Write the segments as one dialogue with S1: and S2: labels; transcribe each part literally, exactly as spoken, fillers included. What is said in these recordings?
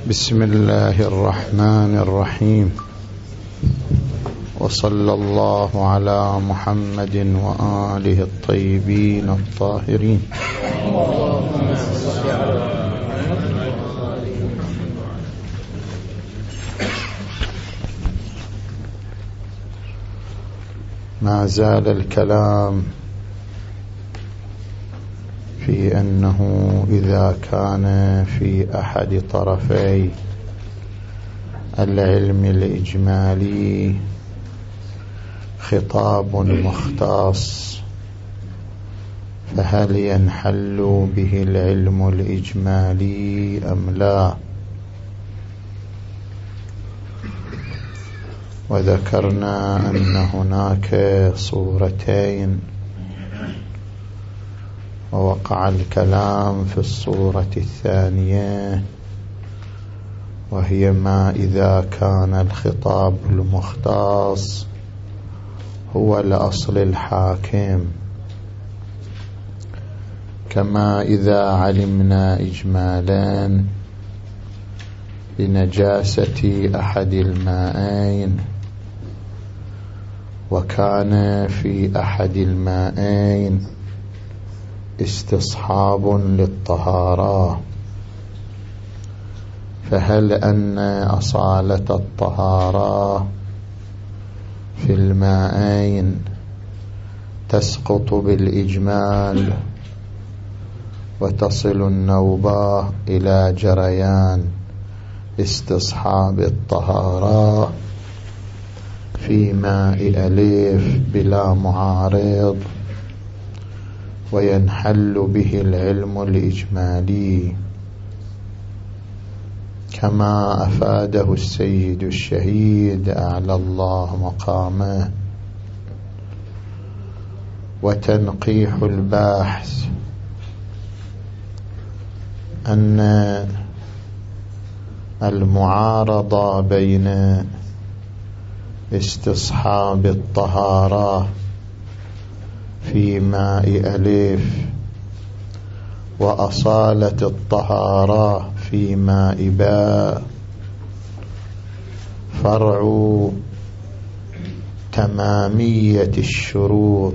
S1: بسم الله الرحمن الرحيم، وصلى الله على محمد وآله الطيبين الطاهرين. ما زال الكلام في أنه إذا كان في أحد طرفي العلم الإجمالي خطاب مختص، فهل ينحل به العلم الإجمالي أم لا؟ وذكرنا أن هناك صورتين، ووقع الكلام في الصورة الثانية، وهي ما إذا كان الخطاب المختص هو الأصل الحاكم، كما إذا علمنا إجمالا بنجاسة أحد الماءين، وكان في أحد الماءين استصحاب للطهارة، فهل أن أصالة الطهارة في الماءين تسقط بالإجمال وتصل النوبة إلى جريان استصحاب الطهارة في ماء أليف بلا معارض، وينحل به العلم الإجمالي كما أفاده السيد الشهيد أعلى الله مقامه؟ وتنقيح الباحث أن المعارضة بين استصحاب الطهارة في ماء أليف وأصالة الطهارة في ماء باء فرع تمامية الشروط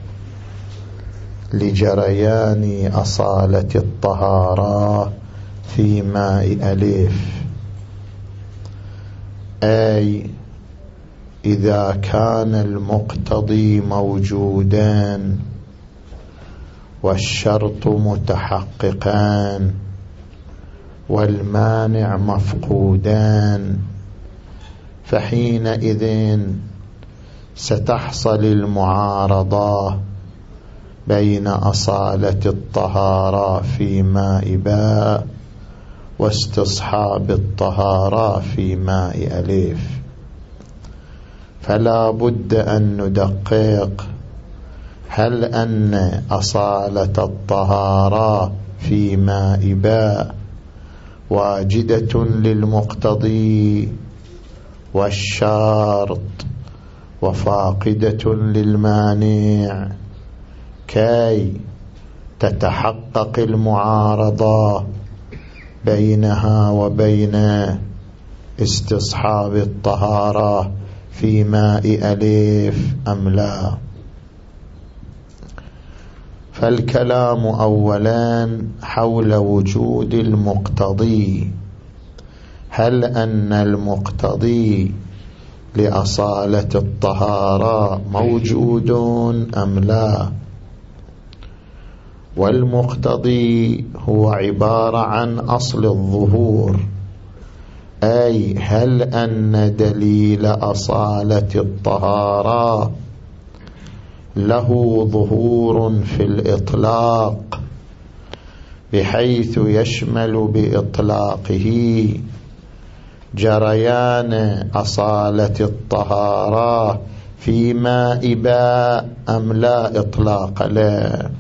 S1: لجريان أصالة الطهارة في ماء أليف، أي إذا كان المقتضي موجودان والشرط متحققان والمانع مفقودان، فحينئذ ستحصل المعارضة بين أصالة الطهارة في ماء باء واستصحاب الطهارة في ماء أليف. فلا بد أن ندقق، هل أن أصالة الطهارة في ماء باء واجدة للمقتضي والشرط وفاقدة للمانع كي تتحقق المعارضة بينها وبين استصحاب الطهارة في ماء أليف أم لا؟ فالكلام أولا حول وجود المقتضي، هل أن المقتضي لأصالة الطهارة موجود أم لا؟ والمقتضي هو عبارة عن أصل الظهور، أي هل أن دليل أصالة الطهارة له ظهور في الإطلاق بحيث يشمل بإطلاقه جريان أصالة الطهارة في ماء باء أم لا إطلاق له؟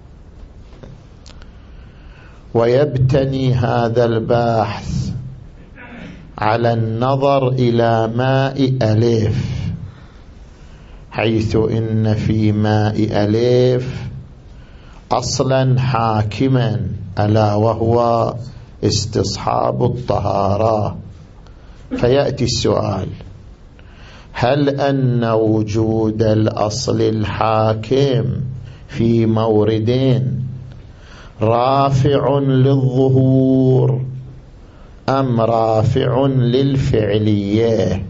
S1: ويبتني هذا البحث على النظر إلى ماء أليف، حيث إن في ماء أليف أصلا حاكما ألا وهو استصحاب الطهارة. فيأتي السؤال: هل أن وجود الأصل الحاكم في موردين رافع للظهور أم رافع للفعلية؟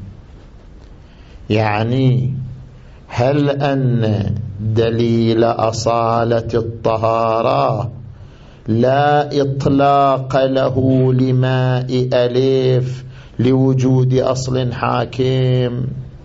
S1: يعني هل أن دليل أصالة الطهارة لا إطلاق له لماء ألف لوجود أصل حاكم،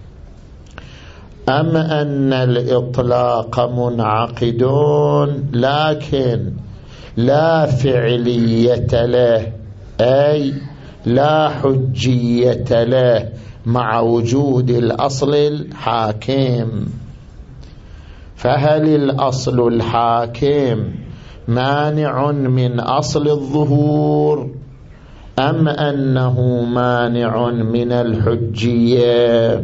S1: أم أن الإطلاق منعقد لكن لا فعلية له، أي لا حجية له مع وجود الأصل الحاكم؟ فهل الأصل الحاكم مانع من أصل الظهور أم أنه مانع من الحجية؟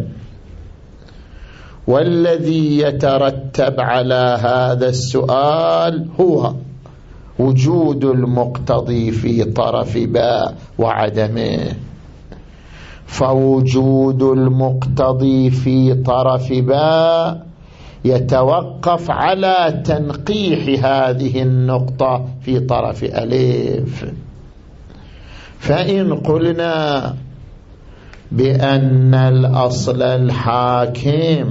S1: والذي يترتب على هذا السؤال هو وجود المقتضي في طرف باء وعدمه. فوجود المقتضي في طرف باء يتوقف على تنقيح هذه النقطة في طرف ألف. فإن قلنا بأن الأصل الحاكم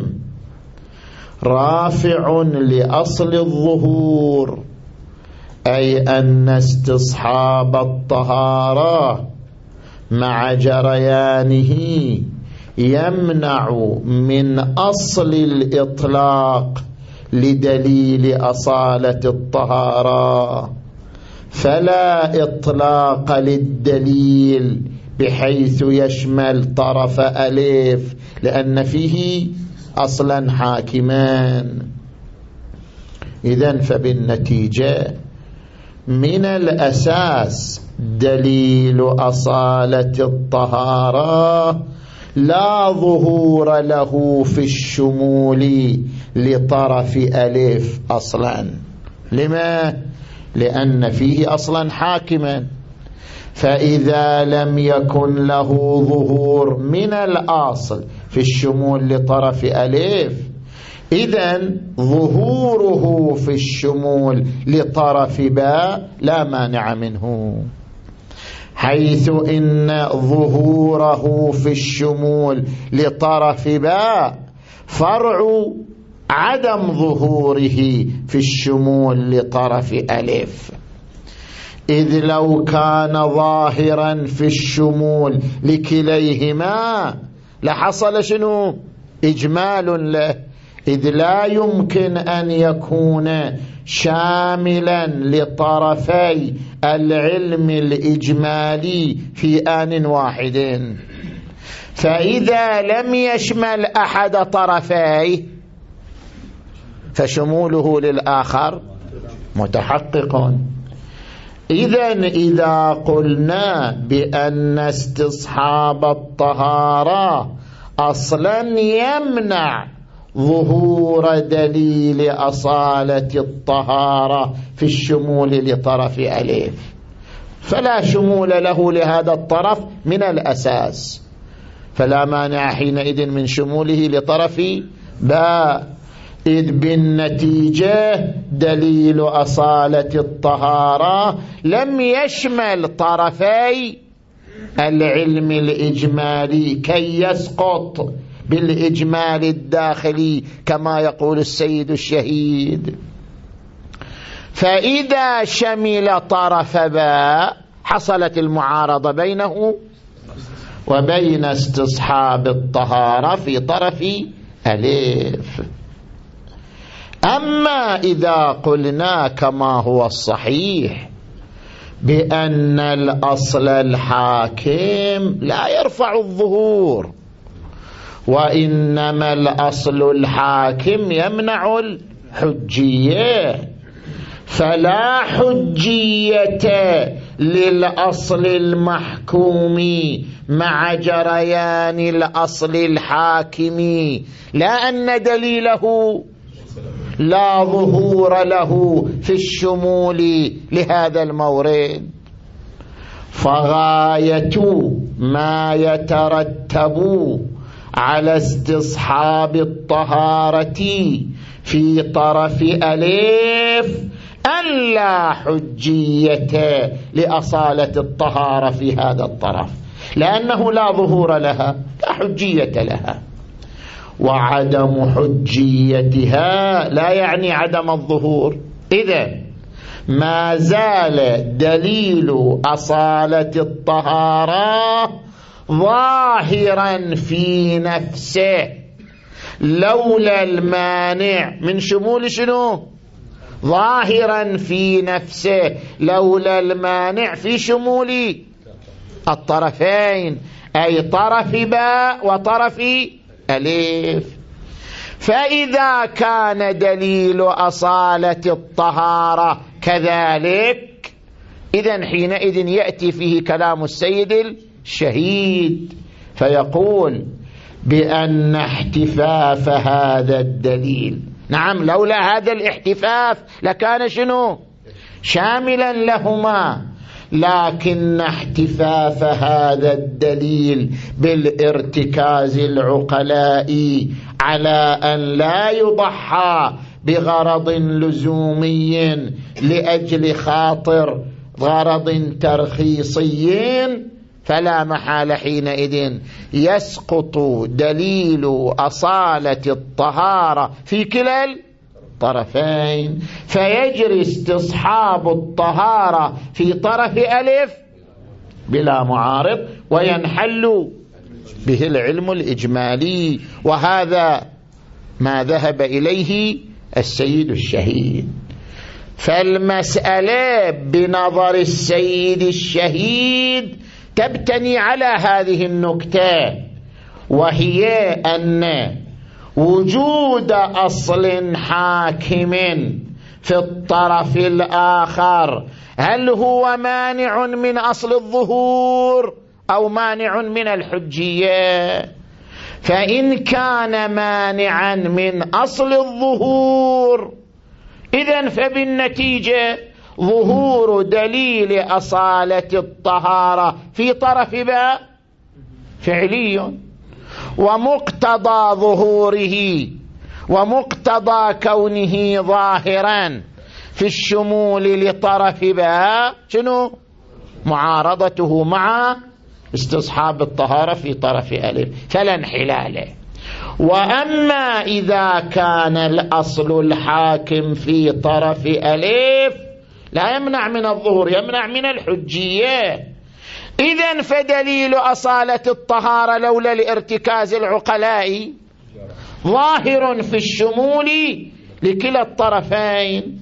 S1: رافع لأصل الظهور، أي أن استصحاب الطهارة مع جريانه يمنع من أصل الإطلاق لدليل أصالة الطهارة، فلا إطلاق للدليل بحيث يشمل طرف ألف لأن فيه أصلا حاكمان. إذن فبالنتيجة من الأساس دليل أصالة الطهارة لا ظهور له في الشمول لطرف ألف أصلا. لما؟ لأن فيه أصلا حاكما، فإذا لم يكن له ظهور من الأصل في الشمول لطرف ألف، إذن ظهوره في الشمول لطرف باء لا مانع منه، حيث إن ظهوره في الشمول لطرف باء فرع عدم ظهوره في الشمول لطرف ألف. إذ لو كان ظاهرا في الشمول لكليهما لحصل شنو؟ إجمال له، إذ لا يمكن أن يكون شاملا لطرفي العلم الإجمالي في آن واحد. فإذا لم يشمل أحد طرفيه فشموله للآخر متحقق. إذن إذا قلنا بأن استصحاب الطهارة أصلا يمنع ظهور دليل أصالة الطهارة في الشمول لطرف ألف، فلا شمول له لهذا الطرف من الأساس، فلا مانع حينئذ من شموله لطرف باء، إذ بالنتيجة دليل أصالة الطهارة لم يشمل طرفي العلم الإجمالي كي يسقط بالإجمال الداخلي كما يقول السيد الشهيد. فإذا شمل طرف باء حصلت المعارضة بينه وبين استصحاب الطهارة في طرف ألف. أما إذا قلنا كما هو الصحيح بأن الأصل الحاكم لا يرفع الظهور، وإنما الأصل الحاكم يمنع الحجية، فلا حجية للأصل المحكوم مع جريان الأصل الحاكم، لا أن دليله لا ظهور له في الشمول لهذا المورد.
S2: فغاية ما يترتب على استصحاب الطهارة في طرف ألف أن لا حجية لأصالة الطهارة في هذا الطرف، لأنه لا ظهور لها، لا حجية لها. وعدم حجيتها لا يعني عدم الظهور. إذن ما زال دليل أصالة الطهارة ظاهرا في نفسه لولا المانع من شمول شنو؟ ظاهرا في نفسه لولا المانع في شمول الطرفين، أي طرف باء وطرف ألف. فإذا كان دليل أصالة الطهارة كذلك، إذن حينئذ يأتي فيه كلام السيد الشهيد فيقول بأن احتفاف هذا الدليل، نعم لولا هذا الاحتفاف لكان شنو؟ شاملا لهما، لكن احتفاف هذا الدليل بالارتكاز العقلائي على أن لا يضحى بغرض لزومي لأجل خاطر غرض ترخيصي، فلا محال حينئذ يسقط دليل أصالة الطهارة في كلا الطرفين، فيجري استصحاب الطهارة في طرف ألف بلا معارض وينحل به العلم الإجمالي. وهذا ما ذهب إليه السيد الشهيد. فالمسألة بنظر السيد الشهيد تبتني على هذه النكتة، وهي أن وجود أصل حاكم في الطرف الآخر هل هو مانع من أصل الظهور أو مانع من الحجية؟ فإن كان مانعا من أصل الظهور إذن فبالنتيجة ظهور دليل أصالة الطهارة في طرف باء فعلي، ومقتضى ظهوره ومقتضى كونه ظاهرا في الشمول لطرف باء شنو؟ معارضته مع استصحاب الطهارة في طرف ألف، فلا انحلال. وأما إذا كان الأصل الحاكم في طرف ألف لا يمنع من الظهور، يمنع من الحجية. إذن فدليل أصالة الطهارة لولا الارتكاز العقلائي ظاهر في الشمول لكلا الطرفين،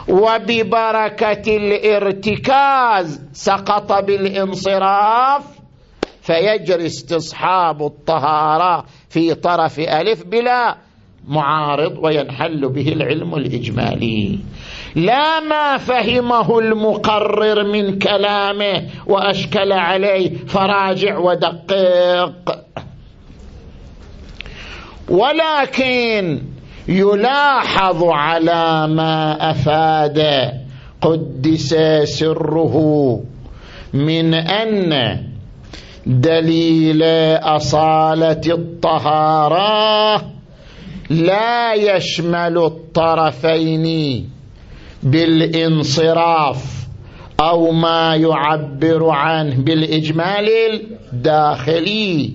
S2: وببركة الارتكاز سقط بالانصراف، فيجري استصحاب الطهارة في طرف ألف بلا معارض وينحل به العلم الإجمالي. لا ما فهمه المقرر من كلامه وأشكل عليه فراجع ودقق، ولكن يلاحظ على ما أفاد قدس سره من أن دليل أصالة الطهارة لا يشمل الطرفين بالانصراف أو ما يعبر عنه بالإجمال الداخلي،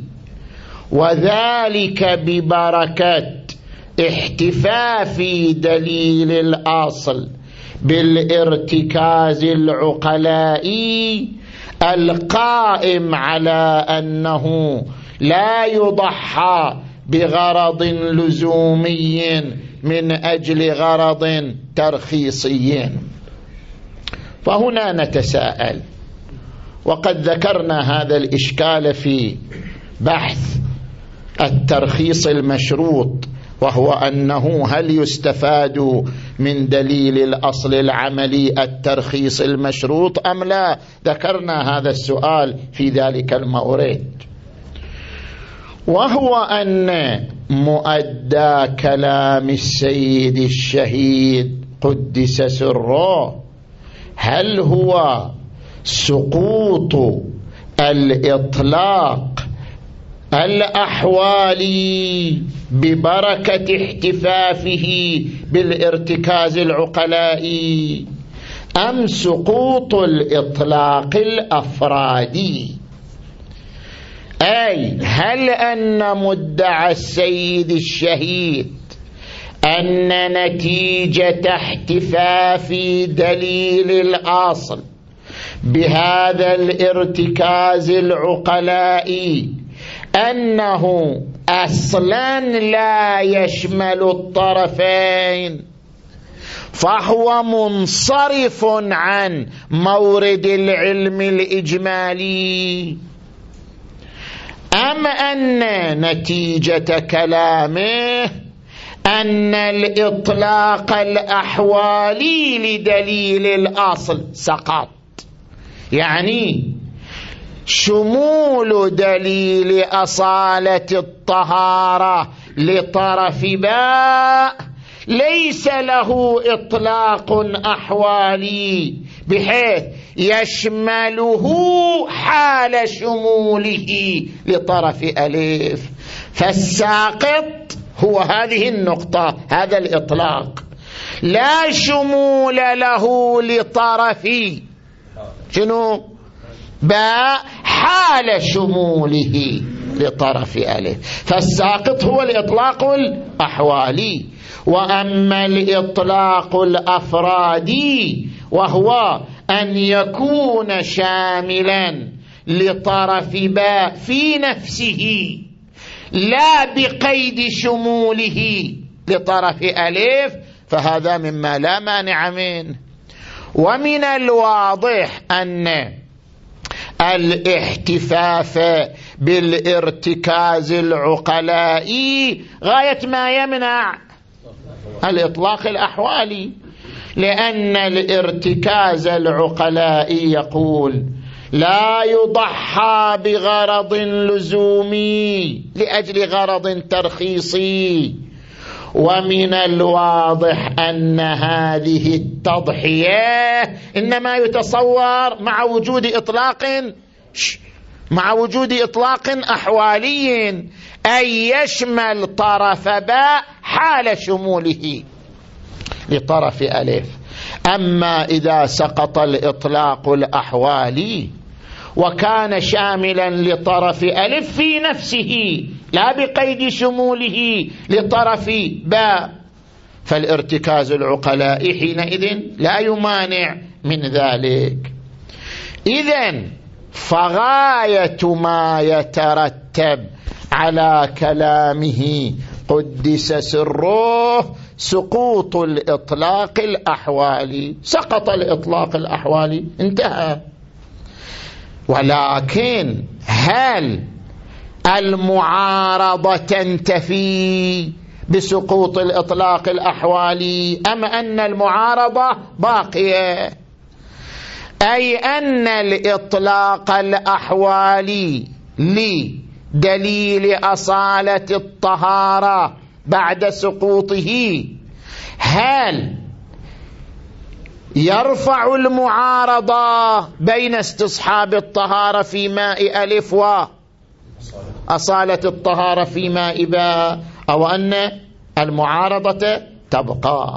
S2: وذلك ببركة احتفاف دليل الأصل بالارتكاز العقلائي القائم على أنه لا يضحى بغرض لزومي من أجل غرض ترخيصي. فهنا نتساءل، وقد ذكرنا هذا الإشكال في بحث الترخيص المشروط، وهو أنه هل يستفاد من دليل الأصل العملي الترخيص المشروط أم لا؟ ذكرنا هذا السؤال في ذلك المورد، وهو أن مؤدى كلام السيد الشهيد قدس سره هل هو سقوط الإطلاق الأحوالي ببركة احتفافه بالارتكاز العقلائي أم سقوط الإطلاق الأفرادي؟ أي هل أن مدعى السيد الشهيد أن نتيجة احتفاف دليل الأصل بهذا الارتكاز العقلائي أنه أصلا لا يشمل الطرفين فهو منصرف عن مورد العلم الإجمالي، أم أن نتيجة كلامه أن الإطلاق الأحوالي لدليل الأصل سقط، يعني شمول دليل أصالة الطهارة لطرف باء ليس له إطلاق أحوالي بحيث يشمله حال شموله لطرف ألف، فالساقط هو هذه النقطة، هذا الإطلاق لا شمول له لطرف شنو باء حال شموله لطرف ألف، فالساقط هو الإطلاق الأحوالي. وأما الإطلاق الأفرادي وهو أن يكون شاملا لطرف باء في نفسه لا بقيد شموله لطرف ألف، فهذا مما لا مانع منه. ومن الواضح أن الاحتفاف بالارتكاز العقلائي غاية ما يمنع الإطلاق الأحوالي، لأن الارتكاز العقلائي يقول لا يضحى بغرض لزومي لأجل غرض ترخيصي، ومن الواضح أن هذه التضحية إنما يتصور مع وجود إطلاق مع وجود إطلاق أحوالي أي يشمل طرف باء حال شموله لطرف ألف. أما إذا سقط الإطلاق الأحوالي وكان شاملا لطرف ألف في نفسه لا بقيد شموله لطرف باء، فالارتكاز العقلائي حينئذ لا يمانع من ذلك. إذن فغاية ما يترتب على كلامه قدس سره سقوط الإطلاق الأحوالي، سقط الإطلاق الأحوالي انتهى. ولكن هل المعارضة تنتفي بسقوط الإطلاق الأحوالي أم أن المعارضة باقية؟ أي أن الإطلاق الأحوالي لدليل أصالة الطهارة بعد سقوطه هل يرفع المعارضة بين استصحاب الطهارة في ماء ألف وأصالة الطهارة في ماء باء، أو أن المعارضة تبقى؟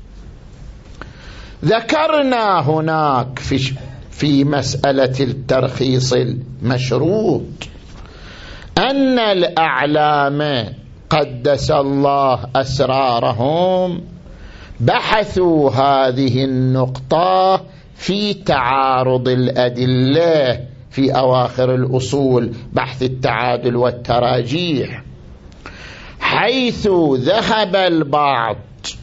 S2: ذكرنا هناك في في مسألة الترخيص المشروط أن الأعلام قدس الله أسرارهم بحثوا هذه النقطة في تعارض الأدلة في أواخر الأصول، بحث التعادل والتراجيح، حيث ذهب البعض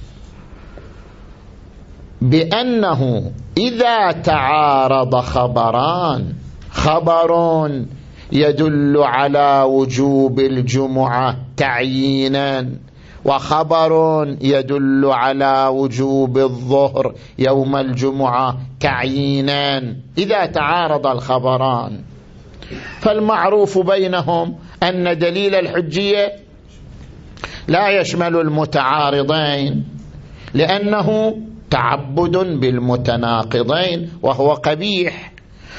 S2: بأنه إذا تعارض خبران، خبر يدل على وجوب الجمعة تعيينا وخبر يدل على وجوب الظهر يوم الجمعة تعيينا، إذا تعارض الخبران فالمعروف بينهم أن دليل الحجية لا يشمل المتعارضين لأنه تعبد بالمتناقضين وهو قبيح،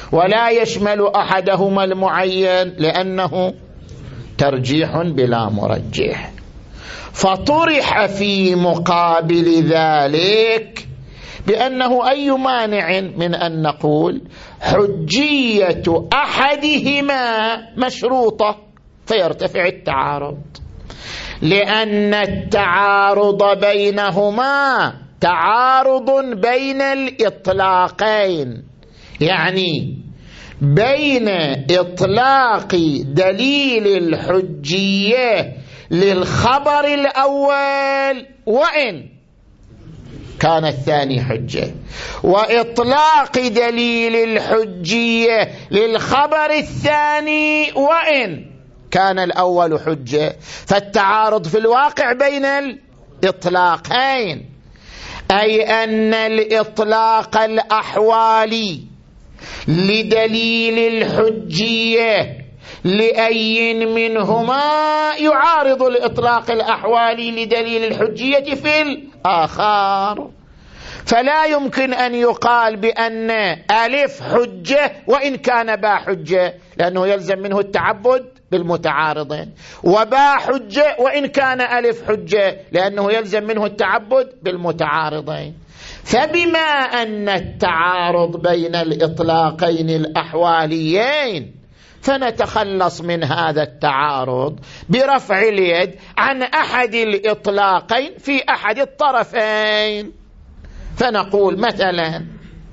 S2: ولا يشمل أحدهما المعين لأنه ترجيح بلا مرجح. فطرح في مقابل ذلك بأنه أي مانع من أن نقول حجية أحدهما مشروطة فيرتفع التعارض، لأن التعارض بينهما تعارض بين الإطلاقين، يعني بين إطلاق دليل الحجية للخبر الأول وإن كان الثاني حجة، وإطلاق دليل الحجية للخبر الثاني وإن كان الأول حجة. فالتعارض في الواقع بين الإطلاقين، أي أن الإطلاق الأحوالي لدليل الحجية لأي منهما يعارض الإطلاق الأحوالي لدليل الحجية في الآخر. فلا يمكن أن يقال بأن ألف حجة وإن كان باء حجة، لأنه يلزم منه التعبد بالمتعارضين، وباء حجة وإن كان ألف حجة لأنه يلزم منه التعبد بالمتعارضين. فبما أن التعارض بين الإطلاقين الأحواليين فنتخلص من هذا التعارض برفع اليد عن أحد الإطلاقين في أحد الطرفين. فنقول مثلا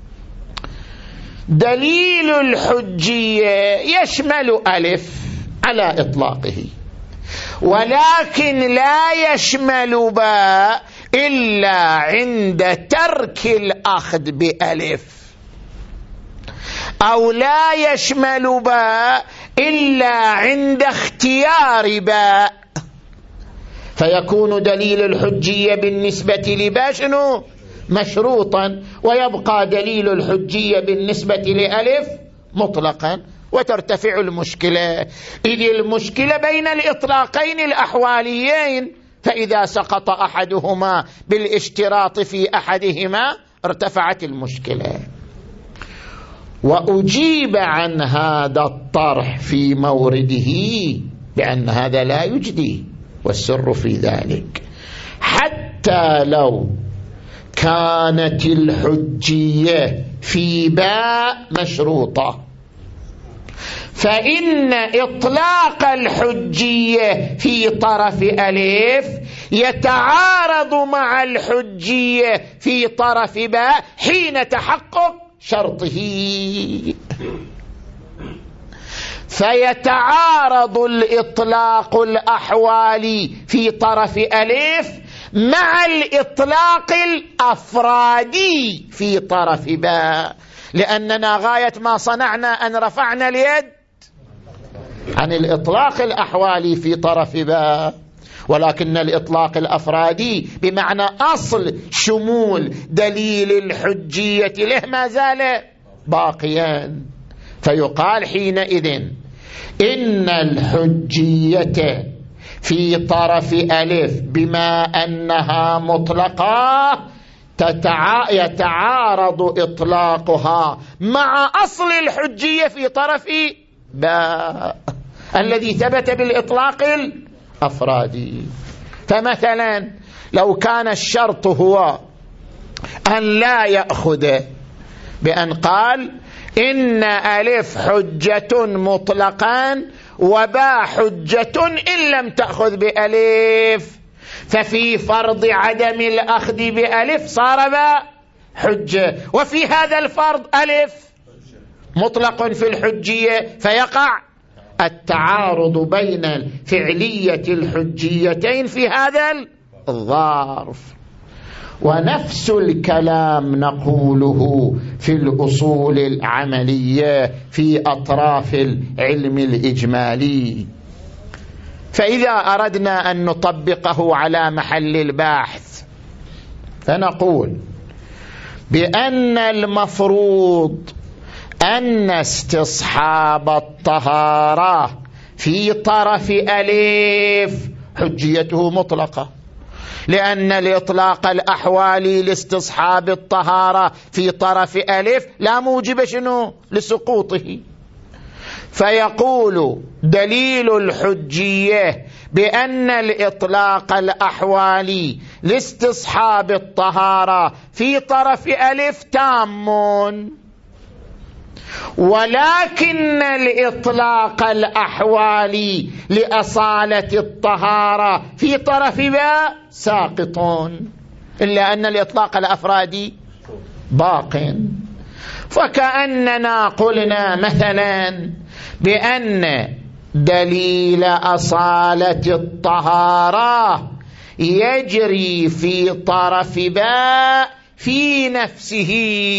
S2: دليل الحجية يشمل ألف على إطلاقه، ولكن لا يشمل باء إلا عند ترك الأخذ بألف، أو لا يشمل باء إلا عند اختيار باء، فيكون دليل الحجية بالنسبة لباء شنو؟ مشروطا، ويبقى دليل الحجية بالنسبة لألف مطلقا، وترتفع المشكلة. إذ المشكلة بين الإطلاقين الأحواليين، فإذا سقط أحدهما بالاشتراط في أحدهما ارتفعت المشكلة. وأجيب عن هذا الطرح في مورده بأن هذا لا يجدي، والسر في ذلك حتى لو كانت الحجية في باء مشروطة، فإن إطلاق الحجية في طرف ألف يتعارض مع الحجية في طرف باء حين تحقق شرطه، فيتعارض الإطلاق الأحوالي في طرف ألف مع الإطلاق الأفرادي في طرف باء، لأننا غاية ما صنعنا أن رفعنا اليد عن الإطلاق الأحوالي في طرف باء، ولكن الإطلاق الأفرادي بمعنى أصل شمول دليل الحجية له ما زال باقيا. فيقال حينئذ إن الحجية في طرف ألف بما أنها مطلقة تتع... يتعارض إطلاقها مع أصل الحجية في طرف باء الذي ثبت بالإطلاق الأفرادي. فمثلا لو كان الشرط هو أن لا يأخذ بأن قال إن ألف حجة مطلقا وباء حجة إن لم تأخذ بألف، ففي فرض عدم الأخذ بألف صار باء حجة، وفي هذا الفرض ألف مطلق في الحجية، فيقع التعارض بين فعلية الحجيتين في هذا الظرف. ونفس الكلام نقوله في الأصول العملية في أطراف العلم الإجمالي. فإذا أردنا أن نطبقه على محل البحث فنقول بأن المفروض أن استصحاب الطهارة في طرف ألف حجيته مطلقة، لأن الإطلاق الأحوالي لاستصحاب الطهارة في طرف ألف لا موجب شنو لسقوطه. فيقول دليل الحجية بأن الإطلاق الأحوالي لاستصحاب الطهارة في طرف ألف تام، ولكن الإطلاق الأحوالي لأصالة الطهارة في طرف باء ساقط، إلا أن الإطلاق الأفرادي باق. فكأننا قلنا مثلا بأن دليل أصالة الطهارة يجري في طرف باء في نفسه،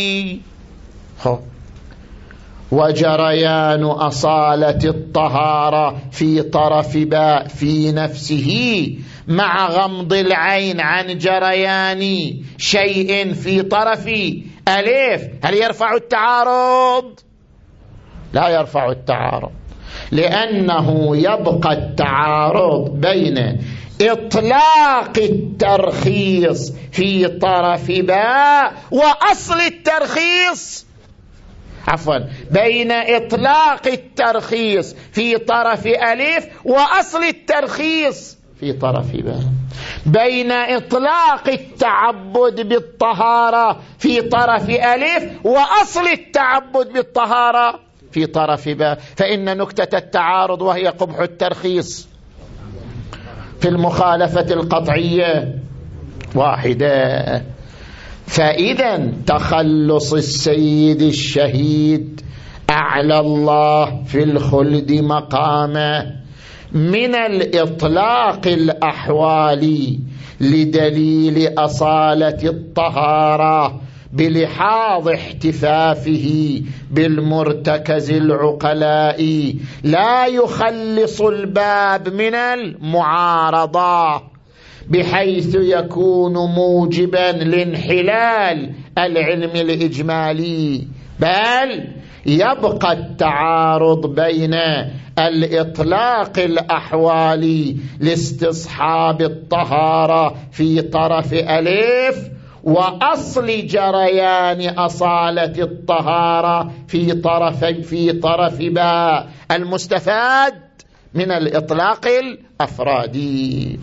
S2: وجريان أصالة الطهارة في طرف باء في نفسه مع غمض العين عن جريان شيء في طرف ألف، هل يرفع التعارض؟ لا يرفع التعارض، لأنه يبقى التعارض بين إطلاق الترخيص في طرف باء وأصل الترخيص، عفوا بين إطلاق الترخيص في طرف ألف وأصل الترخيص في طرف باء، بين إطلاق التعبد بالطهارة في طرف ألف وأصل التعبد بالطهارة في طرف باء. فإن نكتة التعارض وهي قبح الترخيص في المخالفة القطعية واحدة. فإذا تخلص السيد الشهيد أعلى الله في الخلد مقامه من الإطلاق الأحوالي لدليل أصالة الطهارة بلحاظ احتفافه بالمرتكز العقلاء لا يخلص الباب من المعارضة بحيث يكون موجبا لانحلال العلم الإجمالي، بل يبقى التعارض بين الإطلاق الأحوالي لاستصحاب الطهارة في طرف ألف وأصل جريان أصالة الطهارة في طرف في طرف باء، المستفاد من الإطلاق الأفرادي.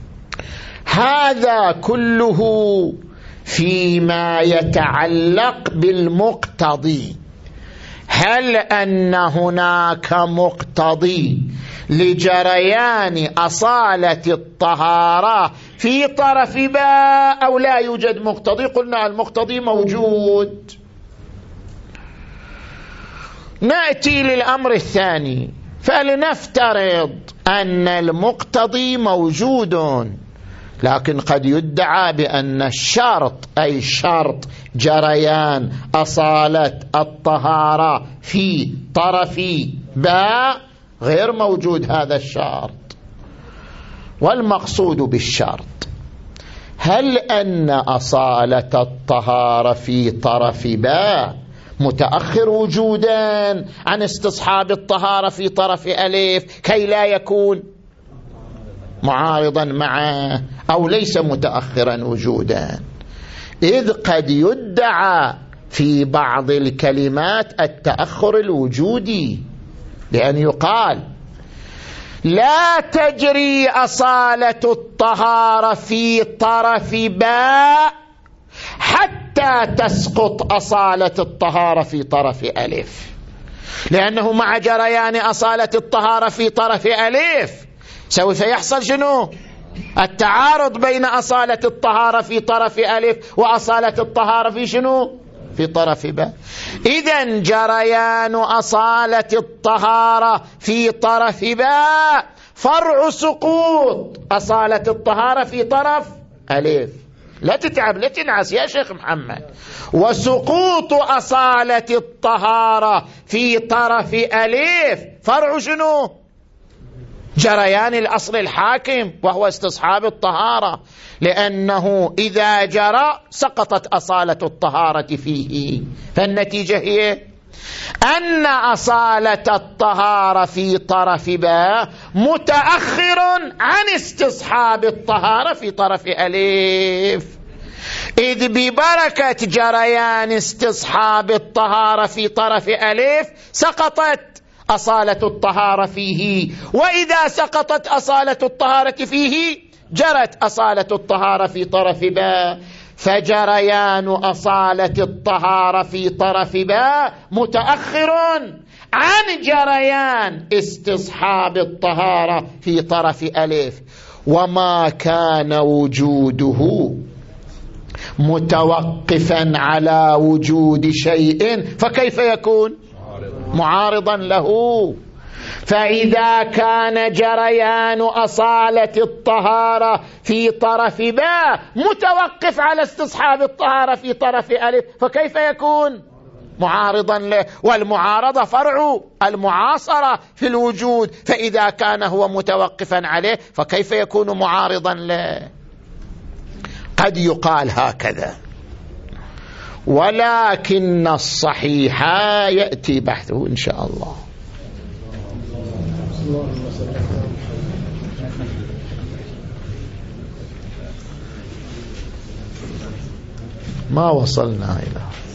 S2: هذا كله فيما يتعلق بالمقتضي. هل أن هناك مقتضي لجريان أصالة الطهارة في طرف باء أو لا يوجد مقتضي؟ قلنا المقتضي موجود. نأتي للأمر الثاني، فلنفترض أن المقتضي موجود، لكن قد يدعى بأن الشرط أي شرط جريان أصالة الطهارة في طرف باء غير موجود هذا الشرط. والمقصود بالشرط هل أن أصالة الطهارة في طرف باء متأخر وجودا عن استصحاب الطهارة في طرف ألف كي لا يكون معارضا معه، أو ليس متأخرا وجودا؟ إذ قد يدعى في بعض الكلمات التأخر الوجودي، لأن يقال لا تجري أصالة الطهارة في طرف باء حتى تسقط أصالة الطهارة في طرف ألف، لأنه مع جريان أصالة الطهارة في طرف ألف سوف يحصل شنو؟ التعارض بين أصالة الطهارة في طرف ألف وأصالة الطهارة في شنو؟ في طرف باء. إذن جريان أصالة الطهارة في طرف باء فرع سقوط أصالة الطهارة في طرف ألف. لا تتعب لا تنعس يا شيخ محمد. وسقوط أصالة الطهارة في طرف ألف فرع شنو؟ جريان الأصل الحاكم وهو استصحاب الطهارة، لأنه إذا جرى سقطت أصالة الطهارة فيه، فالنتيجة هي أن أصالة الطهارة في طرف باء متأخر عن استصحاب الطهارة في طرف ألف، إذ ببركة جريان استصحاب الطهارة في طرف ألف سقطت أصالة الطهارة فيه، وإذا سقطت أصالة الطهارة فيه جرت أصالة الطهارة في طرف باء، فجريان أصالة الطهارة في طرف باء متأخر عن جريان استصحاب الطهارة في طرف ألف، وما كان وجوده متوقفا على وجود شيء فكيف يكون معارضا له؟ فإذا كان جريان أصالة الطهارة في طرف باء متوقف على استصحاب الطهارة في طرف ألف فكيف يكون معارضا له؟ والمعارضة فرع المعاصرة في الوجود، فإذا كان هو متوقفا عليه فكيف يكون معارضا له؟ قد يقال هكذا، ولكن الصحيح يأتي بحثه إن شاء الله. ما وصلنا إلى